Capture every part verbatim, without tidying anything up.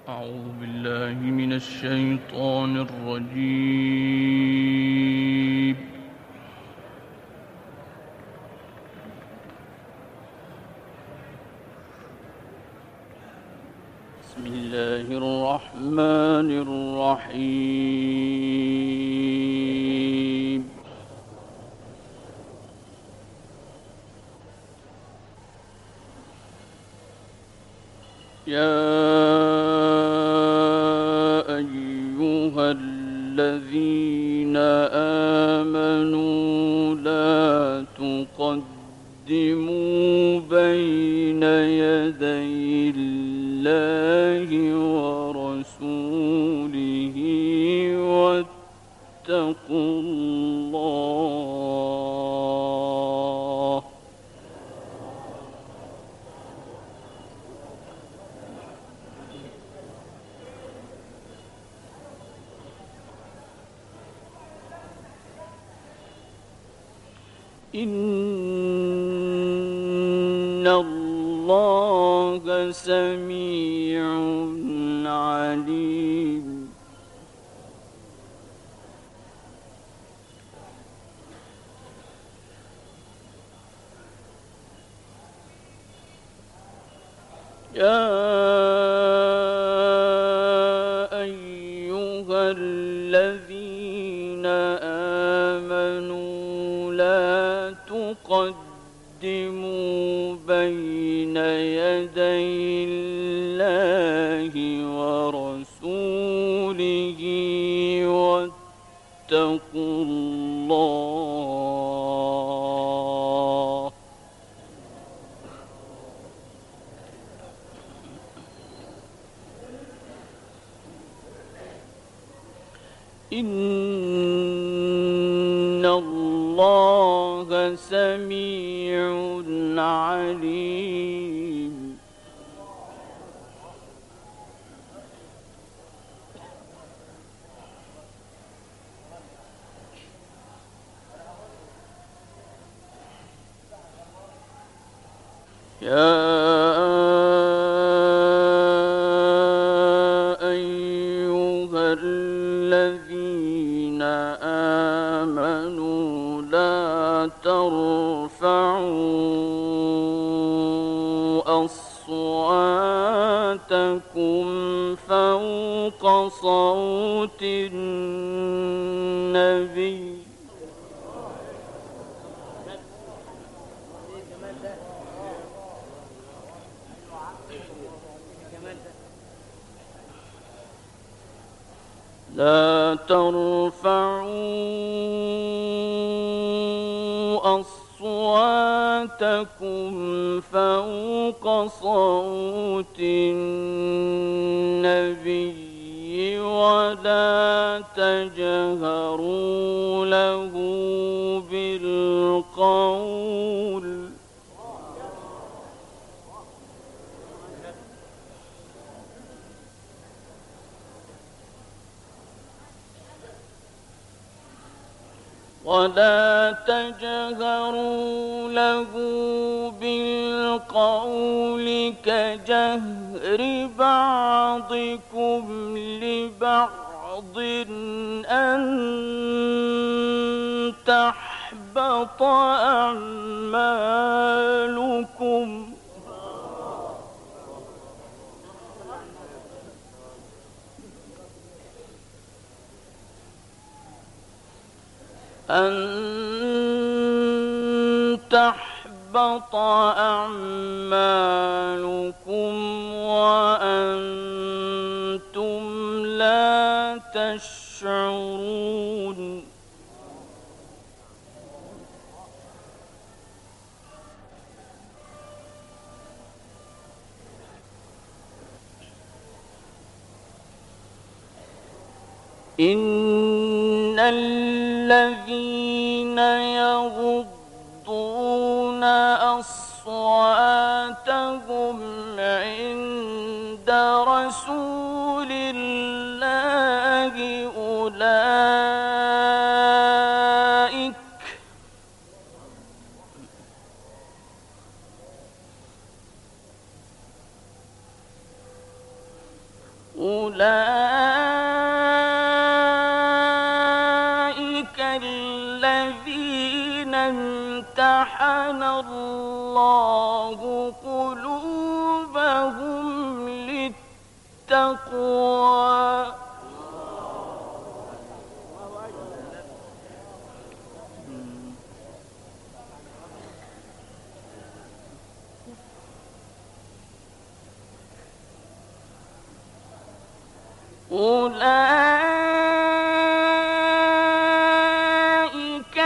أعوذ بالله من الشيطان الرجيم. بسم الله الرحمن الرحيم. يا أيها الذين آمنوا لا تقدموا بين يدي الله ورسوله واتقوا الله. إن الله سميع عليم. يا أيها الذين آمنوا لا تقدموا بين يدي الله ورسوله واتقوا الله. إن الله سميع عليم. يا أيها الذين آمنوا لا ترفعوا أصواتكم فوق صوت النبي لا ترفعوا أصواتكم فوق صوت النبي ولا تجهروا له بالقول ولا تجهروا له بالقول كجهر بعضكم لبعض أن تحبط أعمالكم أن تحبط أعمالكم وأنتم لا تشعرون. إن الذين يغضون أصواتهم عند رسول الله أولئك أولئك الذين امتحن الله قلوبهم للتقوى أولئك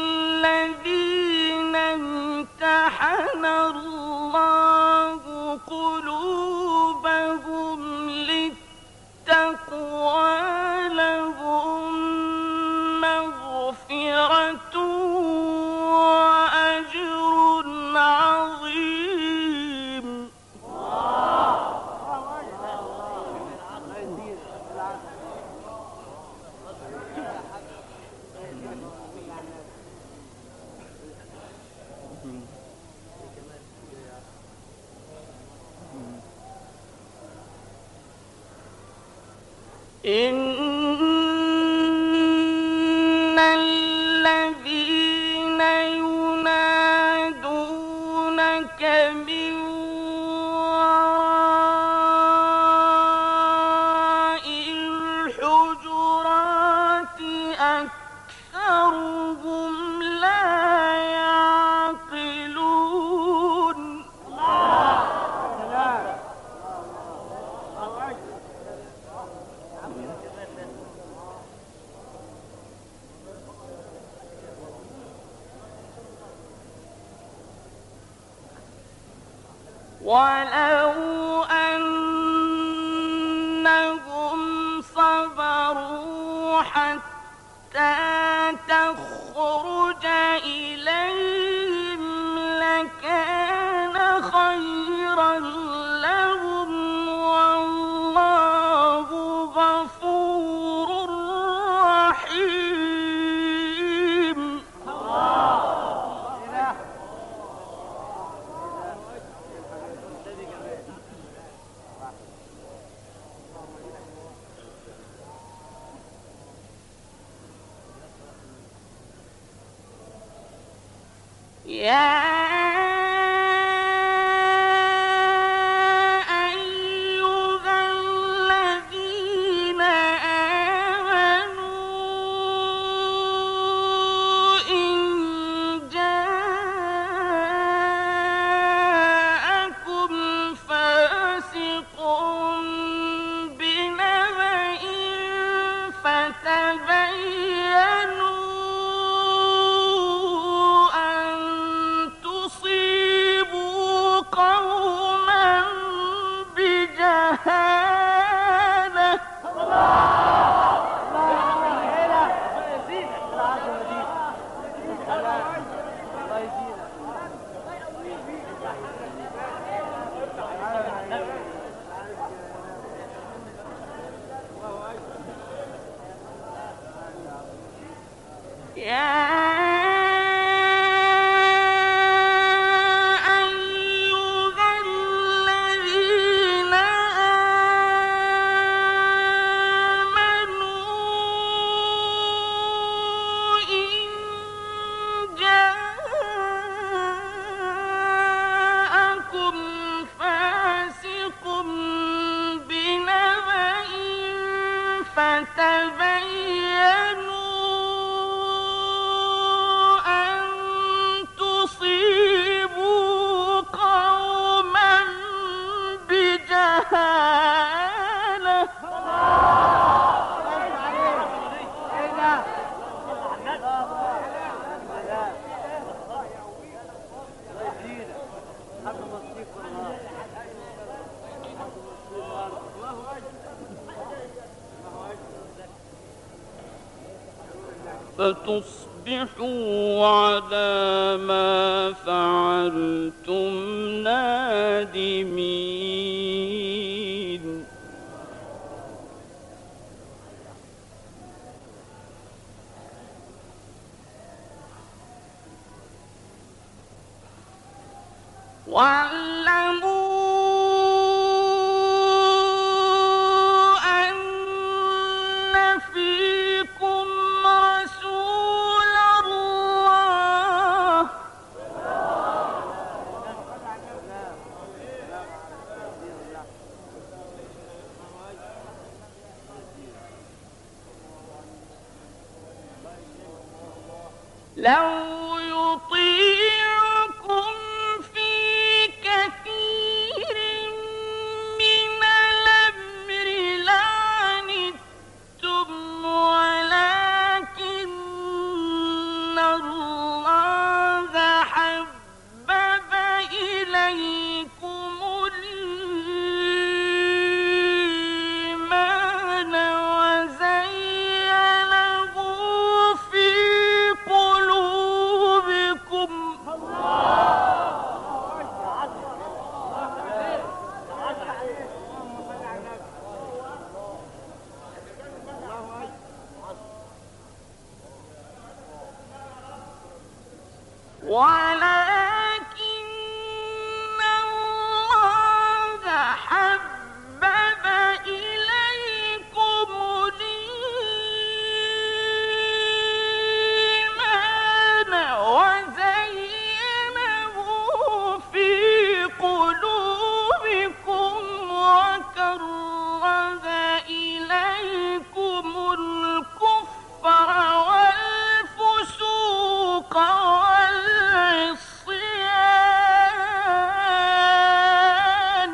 الذين امتحن الله قلوبهم للتقوى لهم مغفرة وأجر عظيم. إن الذين ينادونك من وراء الحجرات أكثرهم لا يعقلون. ولو أنهم صبروا حتى تخرج إليهم لكان خيرا لهم والله غفور رحيم. يا أيها الذين آمنوا إن جاءكم فاسق بنبأ فتبينوا قوما بجهالة يا فتبينوا أن تصيبوا قوما بجهالة فتصبحوا على ما فعلتم نادمين. واعلموا لو يطيعكم في كثير من الأمر لعنتم ولكن الله حبب إليكم الإيمان وزينه في قلوبكم ولكن الله حبب إليكم الإيمان وزينه في قلوبكم وكره إليكم الكفر والفسوق والعصيان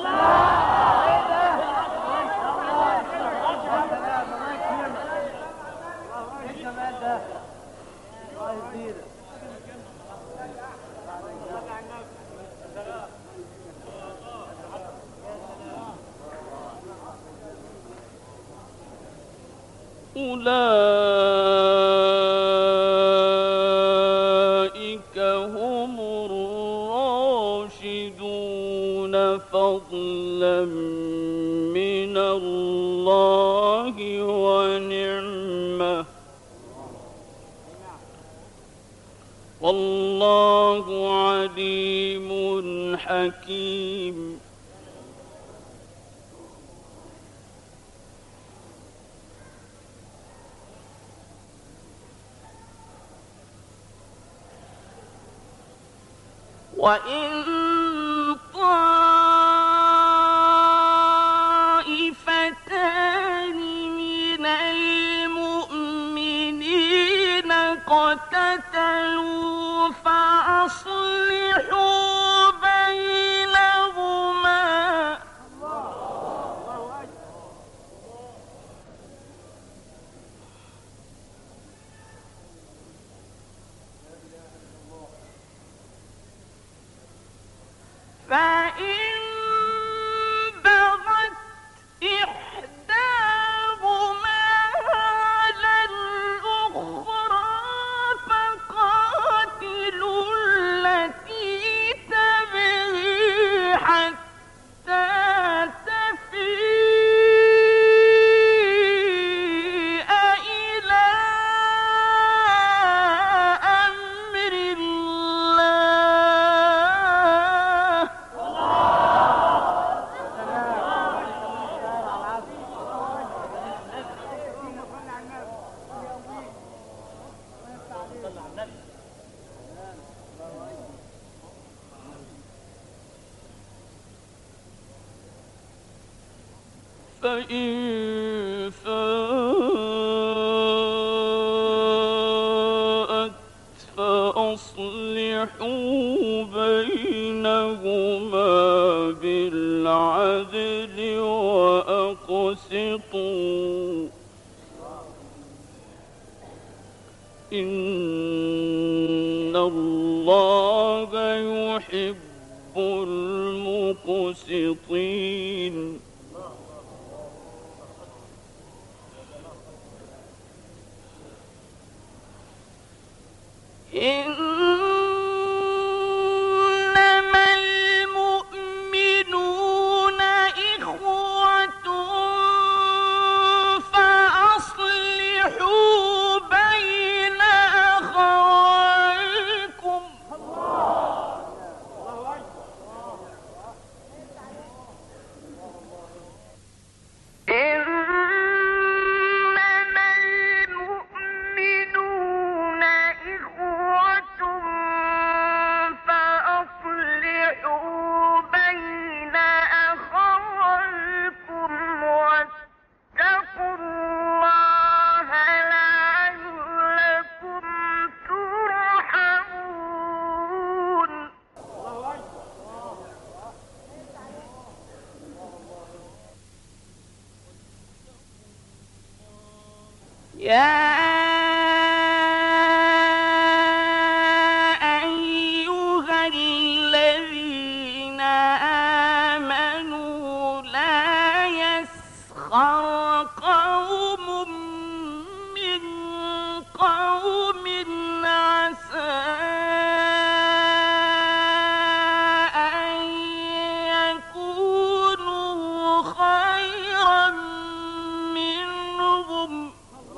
أولئك هم الراشدون فضلا من الله ونعمة والله عليم حكيم وإن طائفتان من المؤمنين اقتتلوا فأصلحوا بينهما فإن بغت إحداهما على الأخرى فقاتلوا التي تبغي حتى تفيء إلى أمر الله فإن فاءت فأصلحوا بينهما بالعدل وأقسطوا إن الله يحب المقسطين إنما المؤمنون إخوة فأصلحوا بين أخويكم إنما المؤمنون إخوة يا أيها الذين آمنوا لا يسخر قوم من قوم عسى أن يكونوا خيرا منهم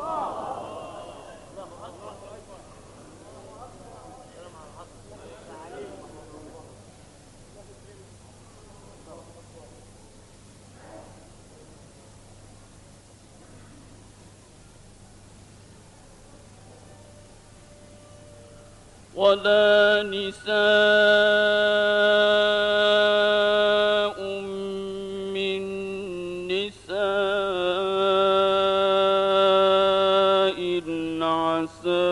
ولا نساء من نساء عسى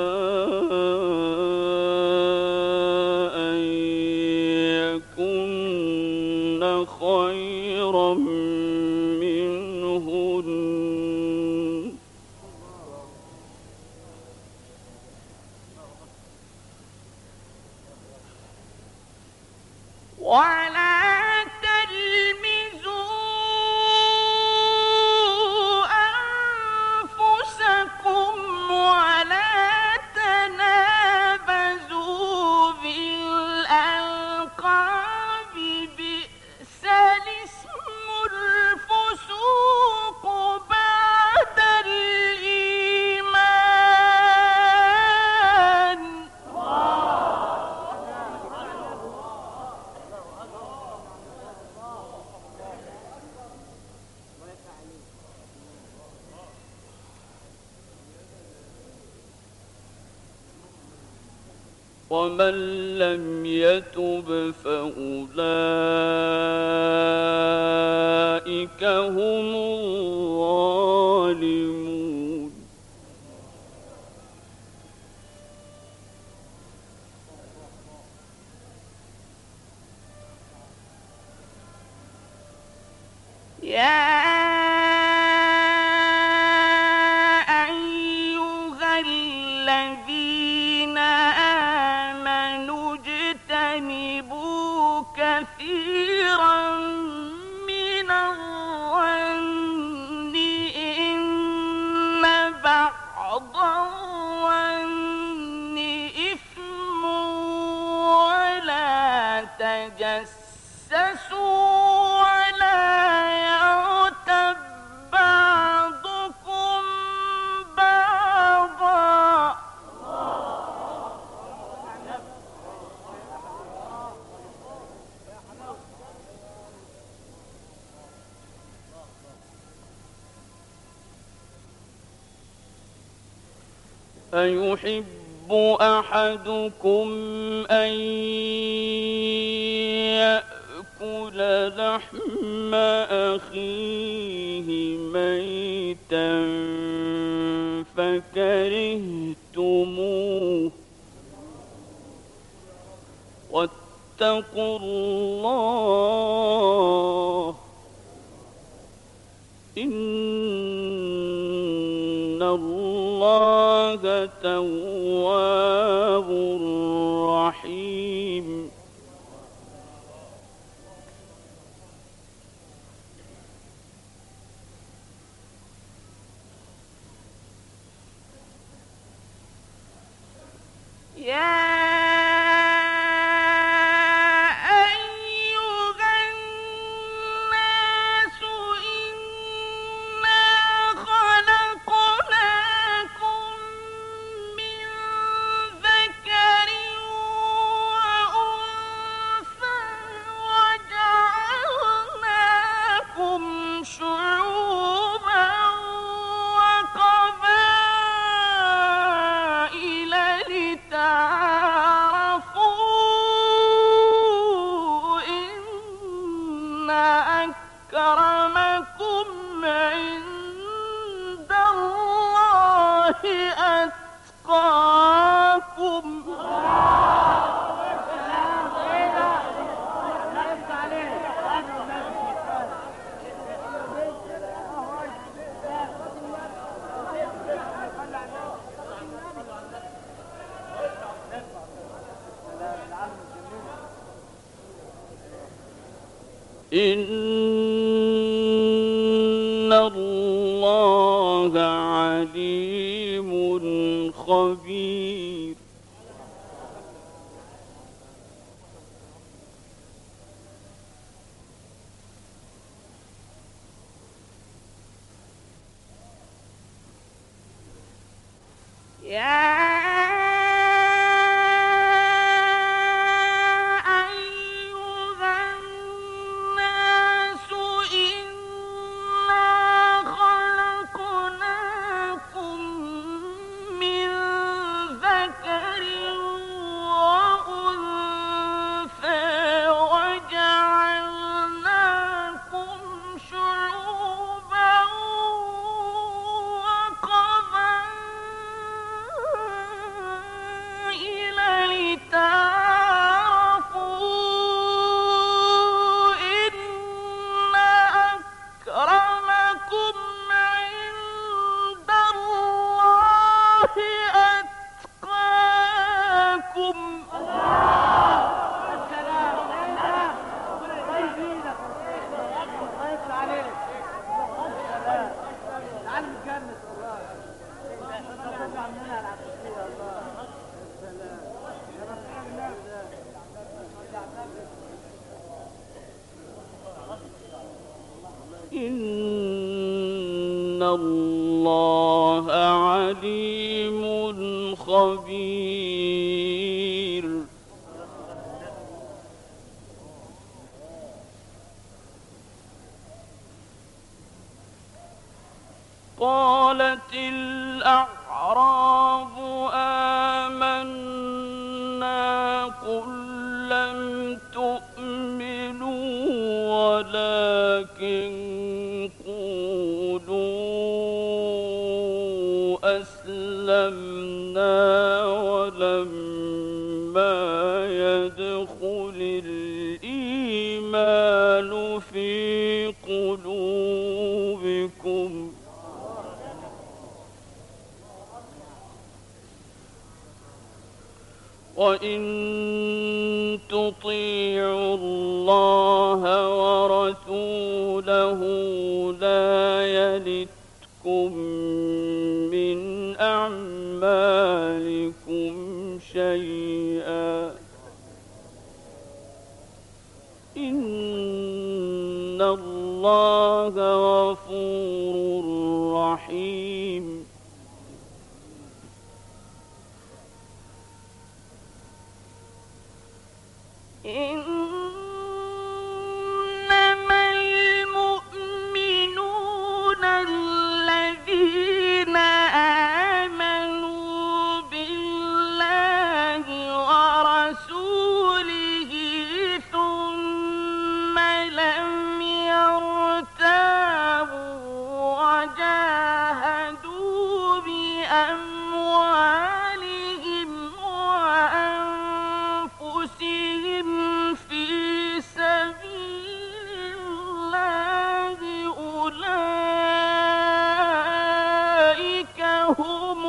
أن يكن خيرا منهن ولا تلمزوا أنفسكم ولا تنابزوا بالألقاب بئس الاسم الفسوق بعد الإيمان ومن لم يتب فأولئك هم الظالمون يا أيها الذين آمنوا اجتنبوا كثيرا من الظن إن بعض الظن إثم ولا تجسسوا ولا يغتب بعضكم بعضا أيحب أحدكم أن يأكل لحم أخيه ميتا فكرهتموه واتقوا الله إن الله تواب رحيم يا أكرمكم عند الله أتقاكم إن الله عليم خبير. يا إن الله عليم خبير. قالت الأعراب آمنا قل لم تؤمنوا ولكن قولوا أسلمنا ولما يدخل الإيمان في قلوبكم وإن تطيعوا الله ورسوله لا يلتكم من أعمالكم شيئا إن الله غفور رحيم. إنما المؤمنون الذين آمنوا بالله ورسوله ثم لم يرتابوا وجاهدوا بأموالهم وأنفسهم في سبيل الله أولئك هم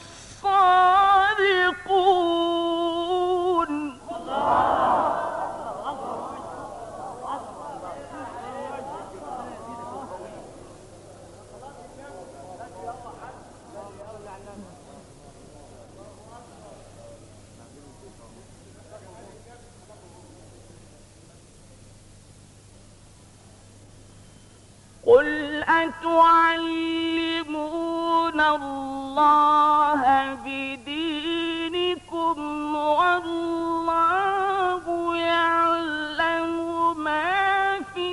الصادقون. قل أتعلمون الله بدينكم والله يعلم ما في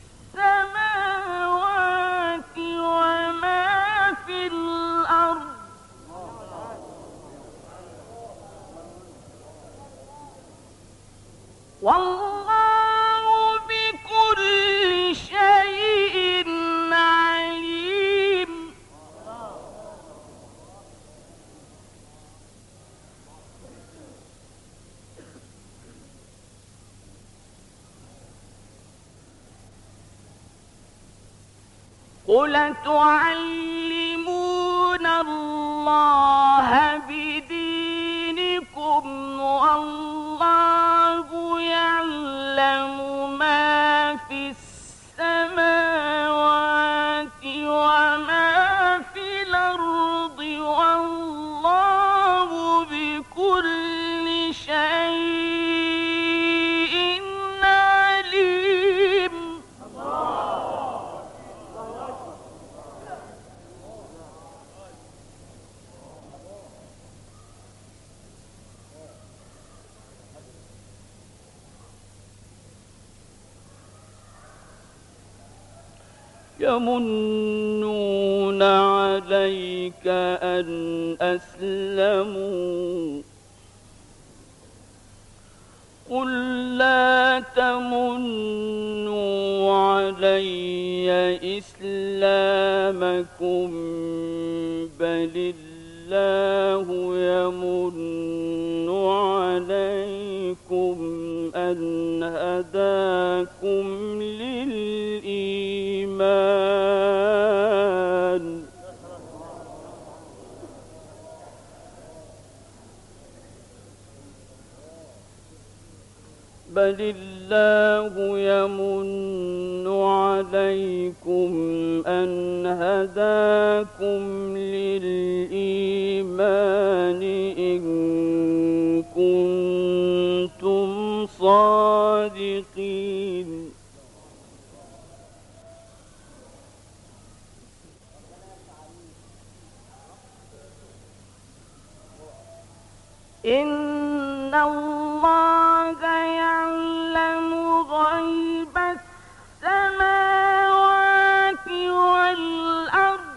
السماوات وما في الأرض والله بكل شيء عليم. قل تعلمون الله بدينكم والله يعلم ما في السماوات يمنون عليك أن أسلموا قل لا تمنوا علي إسلامكم بل الله يمن عليكم أن هداكم للإيمان بل الله يمن عليكم أن هداكم للإيمان إن كنتم صادقين إن الله يعلم غيب السماوات والأرض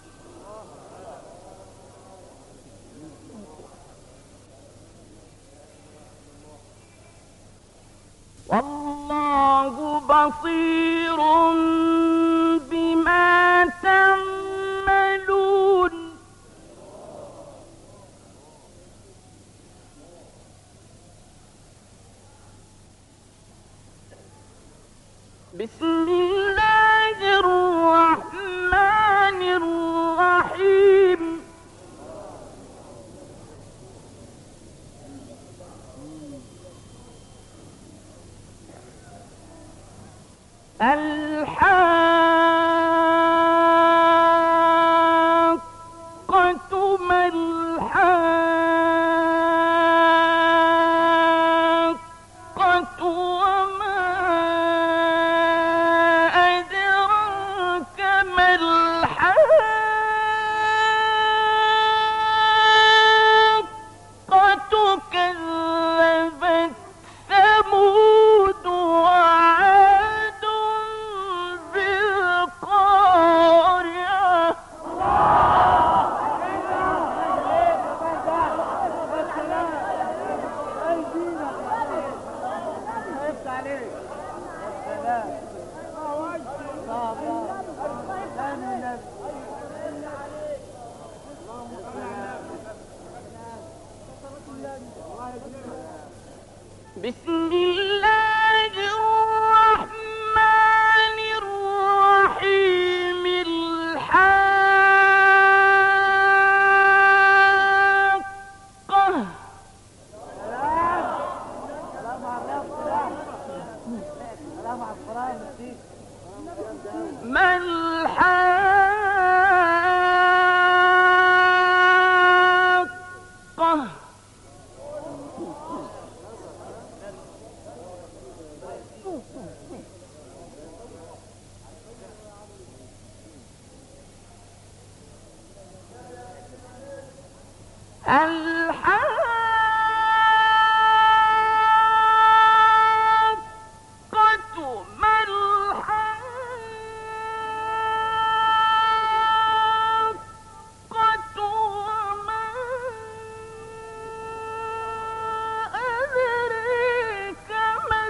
والله بصير بما تعملون بسم الله الرحمن الرحيم الحاقة ما الحاقة وما أدراك ما الحاقة كذبت ثمود وعاد بالقارعة بسم الله الرحمن الرحيم الحاقة ما الحاقة الحاقة ما الحاقة وما أدريك ما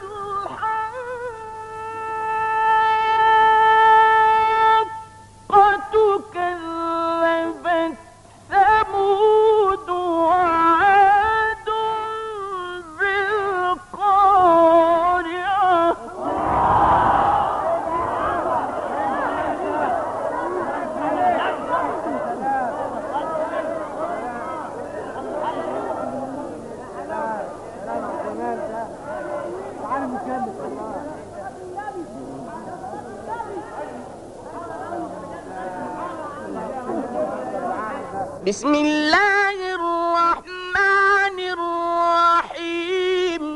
الحاقة كذبت ثمود وعاد بالقارعة بسم الله الرحمن الرحيم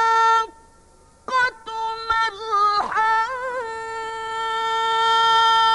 الحاقة ما الحاقة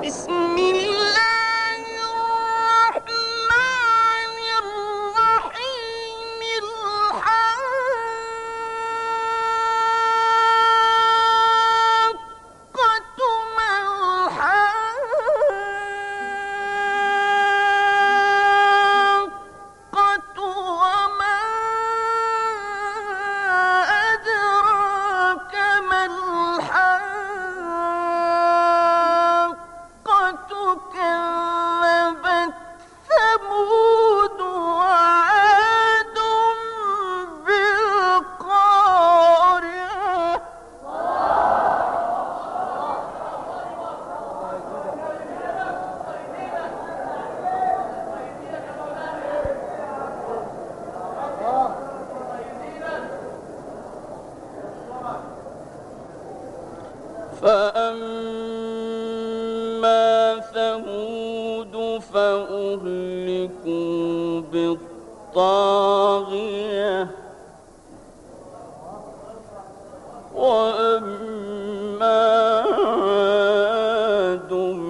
بسم الله الرحمن الرحيم الحاقة ما الحاقة وما أدراك ما الحاقة كذبت ثمود وعاد بالقارعة فأما ثمود فأهلكوا بالطاغية وأما عاد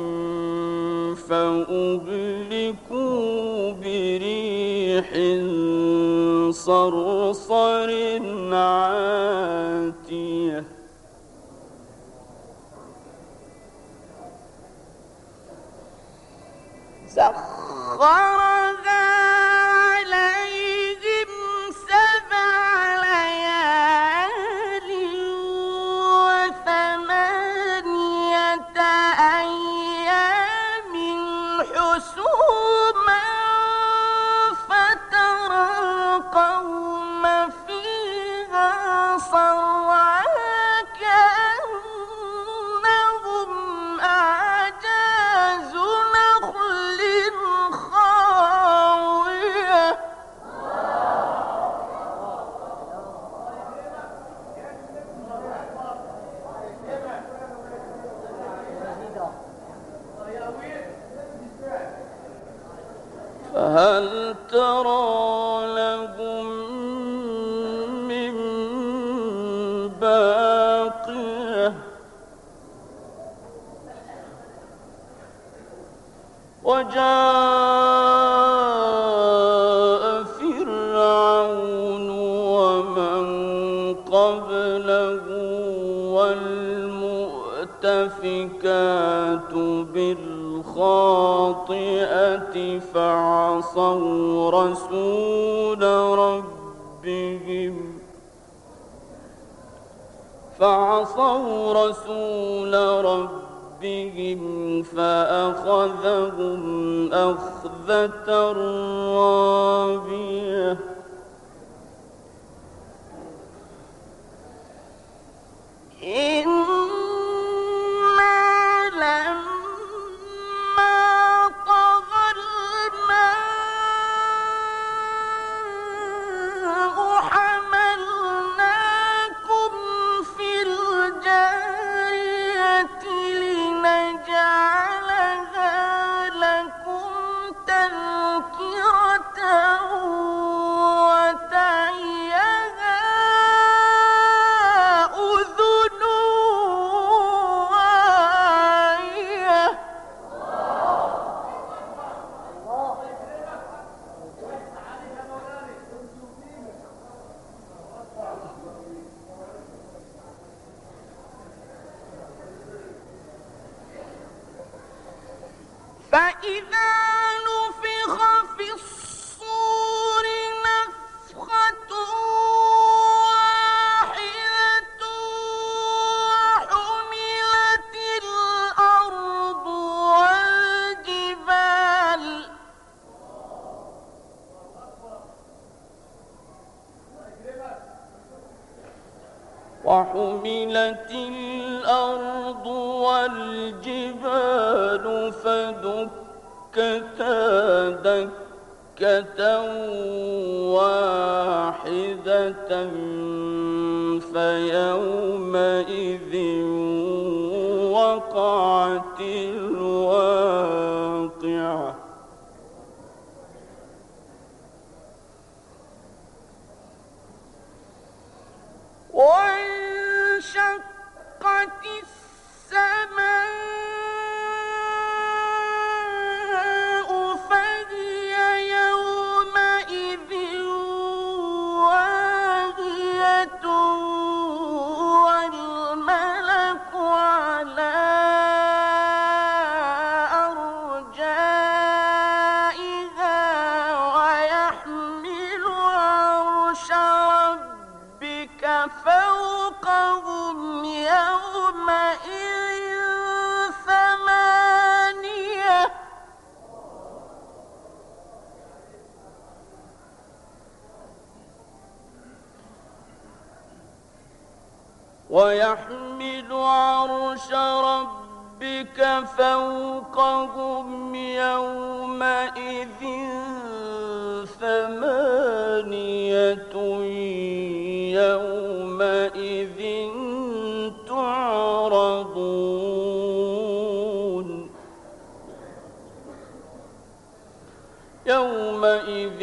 فأهلكوا بريح صرصر عاتية سخرها عليهم سبع ليال وثمانية أيام حسوما فترى القوم فيها صرعى كأنهم أعجاز نخل خاوية فهل ترى لهم من باقية وجاء فرعون ومن قبله والمؤتفكات بالخاطئة فعصوا رسول ربهم فعصوا رسول ربهم فأخذهم أخذة رابية إنا لما طغى الماء حملناكم في الجارية لنجعلها لكم تذكرة وتعيها أذن واعية فإذا نفخ في الصور نفخة واحدة وحملت الأرض والجبال وحملت الأرض والجبال فدكتا دكة واحدة فيومئذ وقعت الواقعة وانشقت السماء ويحمل عرش ربك فوقهم يومئذ ثمانية يومئذ تعرضون يومئذ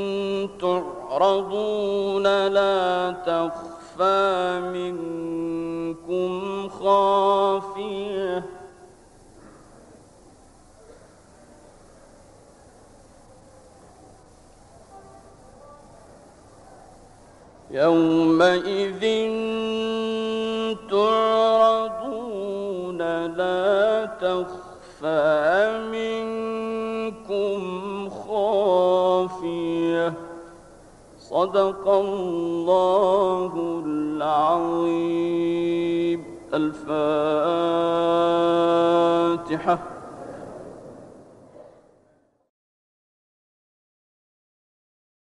تعرضون لا تخفى منكم خافية يومئذ تعرضون لا تخفى منكم خافية صدق الله العظيم. الفاتحة.